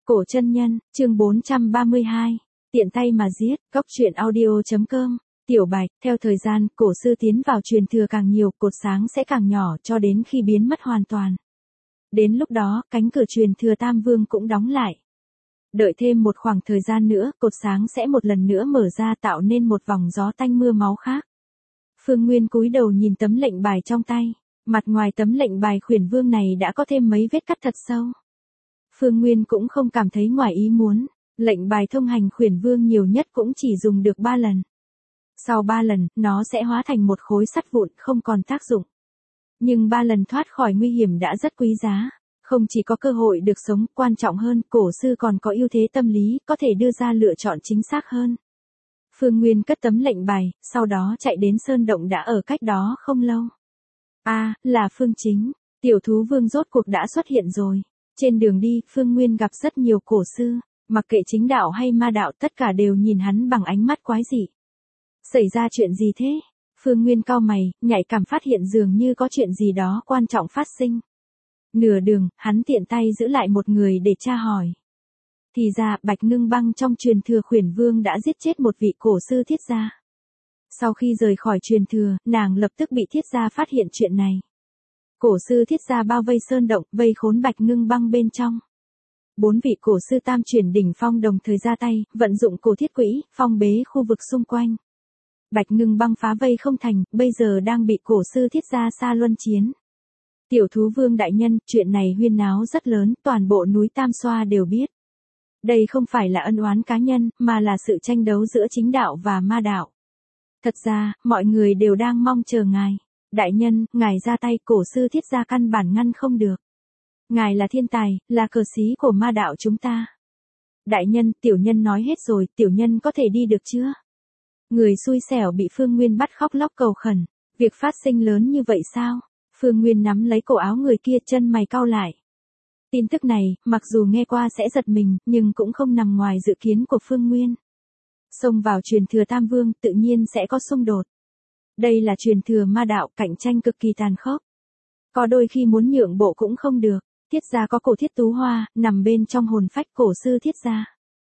Cổ chân nhân, chương 432. Tiện tay mà giết, góc truyện audio.com. Tiểu Bạch, theo thời gian, cổ sư tiến vào truyền thừa càng nhiều, cột sáng sẽ càng nhỏ cho đến khi biến mất hoàn toàn. Đến lúc đó, cánh cửa truyền thừa Tam Vương cũng đóng lại. Đợi thêm một khoảng thời gian nữa, cột sáng sẽ một lần nữa mở ra tạo nên một vòng gió tanh mưa máu khác. Phương Nguyên cúi đầu nhìn tấm lệnh bài trong tay. Mặt ngoài tấm lệnh bài Khuyển Vương này đã có thêm mấy vết cắt thật sâu. Phương Nguyên cũng không cảm thấy ngoài ý muốn, lệnh bài thông hành Khuyển Vương nhiều nhất cũng chỉ dùng được 3 lần. Sau 3 lần, nó sẽ hóa thành một khối sắt vụn không còn tác dụng. Nhưng 3 lần thoát khỏi nguy hiểm đã rất quý giá, không chỉ có cơ hội được sống, quan trọng hơn, cổ sư còn có ưu thế tâm lý, có thể đưa ra lựa chọn chính xác hơn. Phương Nguyên cất tấm lệnh bài, sau đó chạy đến sơn động đã ở cách đó không lâu. Là Phương Chính, tiểu thú vương rốt cuộc đã xuất hiện rồi. Trên đường đi, Phương Nguyên gặp rất nhiều cổ sư, mặc kệ chính đạo hay ma đạo tất cả đều nhìn hắn bằng ánh mắt quái dị. Xảy ra chuyện gì thế? Phương Nguyên cau mày, nhạy cảm phát hiện dường như có chuyện gì đó quan trọng phát sinh. Nửa đường, hắn tiện tay giữ lại một người để tra hỏi. Thì ra, Bạch Ngưng Băng trong truyền thừa Khuyển Vương đã giết chết một vị cổ sư Thiết gia. Sau khi rời khỏi truyền thừa, nàng lập tức bị Thiết gia phát hiện chuyện này. Cổ sư Thiết gia bao vây sơn động, vây khốn Bạch Ngưng Băng bên trong. 4 vị cổ sư tam chuyển đỉnh phong đồng thời ra tay, vận dụng cổ thiết quỹ, phong bế khu vực xung quanh. Bạch Ngưng Băng phá vây không thành, bây giờ đang bị cổ sư Thiết gia xa luân chiến. Tiểu thú vương đại nhân, chuyện này huyên náo rất lớn, toàn bộ núi Tam Xoa đều biết. Đây không phải là ân oán cá nhân, mà là sự tranh đấu giữa chính đạo và ma đạo. Thật ra, mọi người đều đang mong chờ ngài. Đại nhân, ngài ra tay, cổ sư Thiết gia căn bản ngăn không được. Ngài là thiên tài, là cờ sĩ của ma đạo chúng ta. Đại nhân, tiểu nhân nói hết rồi, tiểu nhân có thể đi được chưa? Người xui xẻo bị Phương Nguyên bắt khóc lóc cầu khẩn. Việc phát sinh lớn như vậy sao? Phương Nguyên nắm lấy cổ áo người kia, chân mày cau lại. Tin tức này, mặc dù nghe qua sẽ giật mình, nhưng cũng không nằm ngoài dự kiến của Phương Nguyên. Xông vào truyền thừa Tam Vương, tự nhiên sẽ có xung đột. Đây là truyền thừa ma đạo, cạnh tranh cực kỳ tàn khốc. Có đôi khi muốn nhượng bộ cũng không được. Thiết gia có cổ Thiết Tú Hoa, nằm bên trong hồn phách cổ sư Thiết gia.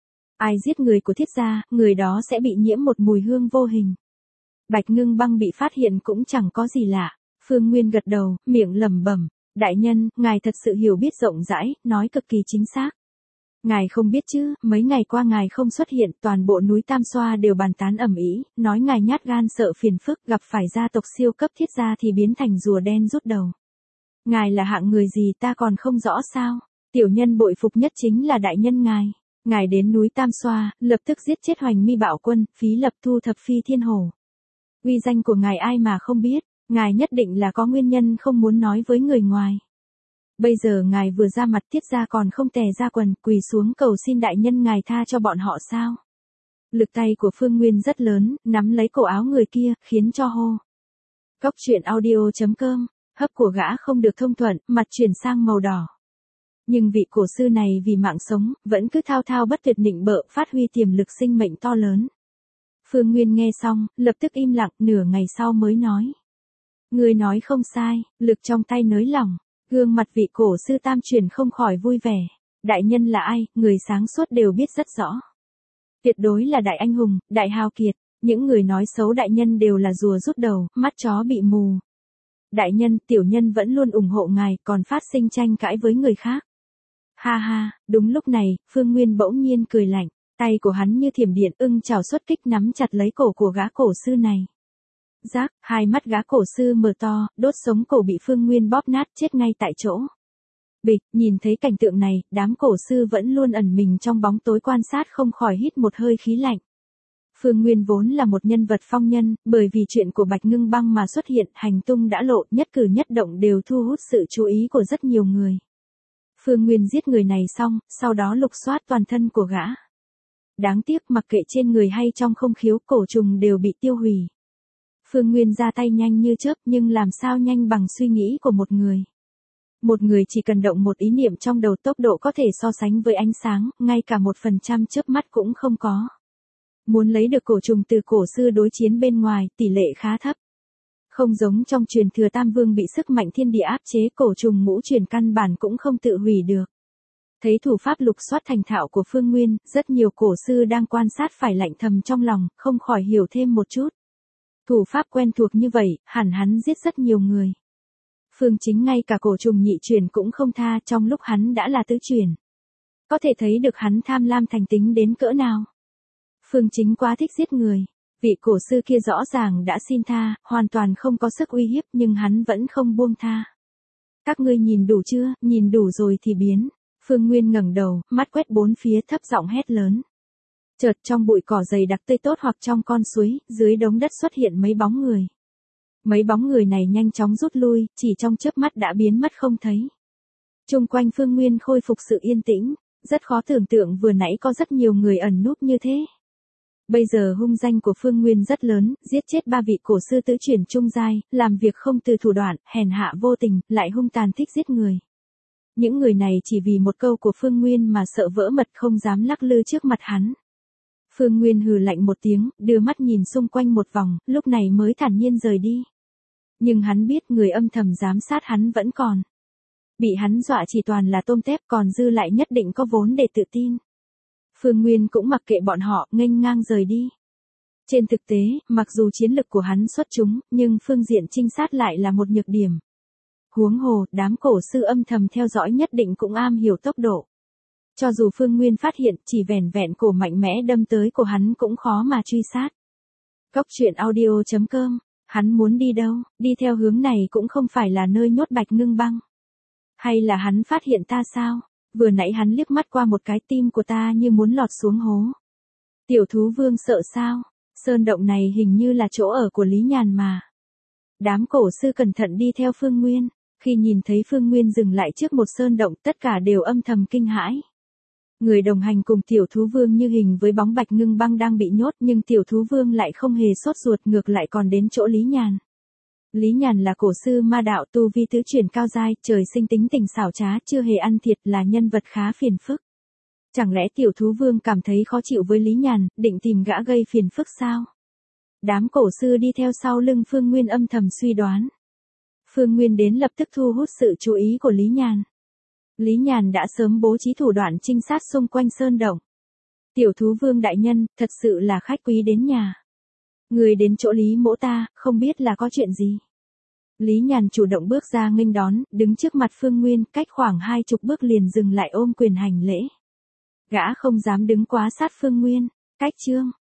Ai giết người của Thiết gia, người đó sẽ bị nhiễm một mùi hương vô hình. Bạch Ngưng Băng bị phát hiện cũng chẳng có gì lạ. Phương Nguyên gật đầu, miệng lẩm bẩm. Đại nhân, ngài thật sự hiểu biết rộng rãi, nói cực kỳ chính xác. Ngài không biết chứ, mấy ngày qua ngài không xuất hiện, toàn bộ núi Tam Xoa đều bàn tán ầm ĩ, nói ngài nhát gan sợ phiền phức, gặp phải gia tộc siêu cấp Thiết gia thì biến thành rùa đen rút đầu. Ngài là hạng người gì ta còn không rõ sao? Tiểu nhân bội phục nhất chính là đại nhân ngài. Ngài đến núi Tam Xoa, lập tức giết chết Hoành Mi Bạo Quân, Phí Lập thu thập Phi Thiên Hổ. Uy danh của ngài ai mà không biết, ngài nhất định là có nguyên nhân không muốn nói với người ngoài. Bây giờ ngài vừa ra mặt, Thiết gia còn không tè ra quần, quỳ xuống cầu xin đại nhân ngài tha cho bọn họ sao? Lực tay của Phương Nguyên rất lớn, nắm lấy cổ áo người kia, khiến cho hô. Góc truyện audio.com, hấp của gã không được thông thuận, mặt chuyển sang màu đỏ. Nhưng vị cổ sư này vì mạng sống, vẫn cứ thao thao bất tuyệt nịnh bợ, phát huy tiềm lực sinh mệnh to lớn. Phương Nguyên nghe xong, lập tức im lặng, nửa ngày sau mới nói. Người nói không sai, lực trong tay nới lỏng, gương mặt vị cổ sư tam truyền không khỏi vui vẻ. Đại nhân là ai, người sáng suốt đều biết rất rõ. Tuyệt đối là đại anh hùng, đại hào kiệt, những người nói xấu đại nhân đều là rùa rút đầu, mắt chó bị mù. Đại nhân, tiểu nhân vẫn luôn ủng hộ ngài, còn phát sinh tranh cãi với người khác. Ha ha, đúng lúc này, Phương Nguyên bỗng nhiên cười lạnh, tay của hắn như thiểm điện ưng chảo xuất kích nắm chặt lấy cổ của gã cổ sư này. Rác, hai mắt gã cổ sư mở to, đốt sống cổ bị Phương Nguyên bóp nát chết ngay tại chỗ. Bịch, nhìn thấy cảnh tượng này, đám cổ sư vẫn luôn ẩn mình trong bóng tối quan sát không khỏi hít một hơi khí lạnh. Phương Nguyên vốn là một nhân vật phong nhân, bởi vì chuyện của Bạch Ngưng Băng mà xuất hiện, hành tung đã lộ, nhất cử nhất động đều thu hút sự chú ý của rất nhiều người. Phương Nguyên giết người này xong, sau đó lục soát toàn thân của gã. Đáng tiếc mặc kệ trên người hay trong không khiếu, cổ trùng đều bị tiêu hủy. Phương Nguyên ra tay nhanh như chớp, nhưng làm sao nhanh bằng suy nghĩ của một người. Một người chỉ cần động một ý niệm trong đầu, tốc độ có thể so sánh với ánh sáng, ngay cả 1% chớp mắt cũng không có. Muốn lấy được cổ trùng từ cổ sư đối chiến bên ngoài, tỷ lệ khá thấp. Không giống trong truyền thừa Tam Vương bị sức mạnh thiên địa áp chế, cổ trùng ngũ truyền căn bản cũng không tự hủy được. Thấy thủ pháp lục soát thành thạo của Phương Nguyên, rất nhiều cổ sư đang quan sát phải lạnh thầm trong lòng, không khỏi hiểu thêm một chút. Thủ pháp quen thuộc như vậy, hẳn hắn giết rất nhiều người. Phương Chính ngay cả cổ trùng nhị truyền cũng không tha trong lúc hắn đã là tứ truyền. Có thể thấy được hắn tham lam thành tính đến cỡ nào. Phương Chính quá thích giết người. Vị cổ sư kia rõ ràng đã xin tha, hoàn toàn không có sức uy hiếp nhưng hắn vẫn không buông tha. Các ngươi nhìn đủ chưa, nhìn đủ rồi thì biến. Phương Nguyên ngẩng đầu, mắt quét bốn phía thấp giọng hét lớn. Chợt trong bụi cỏ dày đặc tươi tốt hoặc trong con suối, dưới đống đất xuất hiện mấy bóng người. Mấy bóng người này nhanh chóng rút lui, chỉ trong chớp mắt đã biến mất không thấy. Chung quanh Phương Nguyên khôi phục sự yên tĩnh, rất khó tưởng tượng vừa nãy có rất nhiều người ẩn núp như thế. Bây giờ hung danh của Phương Nguyên rất lớn, giết chết 3 vị cổ sư tứ truyền trung giai, làm việc không từ thủ đoạn, hèn hạ vô tình, lại hung tàn thích giết người. Những người này chỉ vì một câu của Phương Nguyên mà sợ vỡ mật không dám lắc lư trước mặt hắn. Phương Nguyên hừ lạnh một tiếng, đưa mắt nhìn xung quanh một vòng, lúc này mới thản nhiên rời đi. Nhưng hắn biết người âm thầm giám sát hắn vẫn còn. Bị hắn dọa chỉ toàn là tôm tép, còn dư lại nhất định có vốn để tự tin. Phương Nguyên cũng mặc kệ bọn họ, nghênh ngang rời đi. Trên thực tế, mặc dù chiến lực của hắn xuất chúng, nhưng phương diện trinh sát lại là một nhược điểm. Huống hồ, đám cổ sư âm thầm theo dõi nhất định cũng am hiểu tốc độ. Cho dù Phương Nguyên phát hiện, chỉ vẻn vẹn cổ mạnh mẽ đâm tới của hắn cũng khó mà truy sát. Cốc truyện audio.com, hắn muốn đi đâu, đi theo hướng này cũng không phải là nơi nhốt Bạch Ngưng Băng. Hay là hắn phát hiện ta sao? Vừa nãy hắn liếc mắt qua một cái, tim của ta như muốn lọt xuống hố. Tiểu thú vương sợ sao? Sơn động này hình như là chỗ ở của Lý Nhàn mà. Đám cổ sư cẩn thận đi theo Phương Nguyên. Khi nhìn thấy Phương Nguyên dừng lại trước một sơn động, tất cả đều âm thầm kinh hãi. Người đồng hành cùng tiểu thú vương như hình với bóng Bạch Ngưng Băng đang bị nhốt, nhưng tiểu thú vương lại không hề sốt ruột, ngược lại còn đến chỗ Lý Nhàn. Lý Nhàn là cổ sư ma đạo tu vi tứ truyền cao giai, trời sinh tính tình xảo trá, chưa hề ăn thiệt, là nhân vật khá phiền phức. Chẳng lẽ tiểu thú vương cảm thấy khó chịu với Lý Nhàn, định tìm gã gây phiền phức sao? Đám cổ sư đi theo sau lưng Phương Nguyên âm thầm suy đoán. Phương Nguyên đến lập tức thu hút sự chú ý của Lý Nhàn. Lý Nhàn đã sớm bố trí thủ đoạn trinh sát xung quanh sơn động. Tiểu thú vương đại nhân, thật sự là khách quý đến nhà. Người đến chỗ Lý mỗ ta, không biết là có chuyện gì. Lý Nhàn chủ động bước ra nghênh đón, đứng trước mặt Phương Nguyên, cách khoảng 20 bước liền dừng lại ôm quyền hành lễ. Gã không dám đứng quá sát Phương Nguyên. Cách chương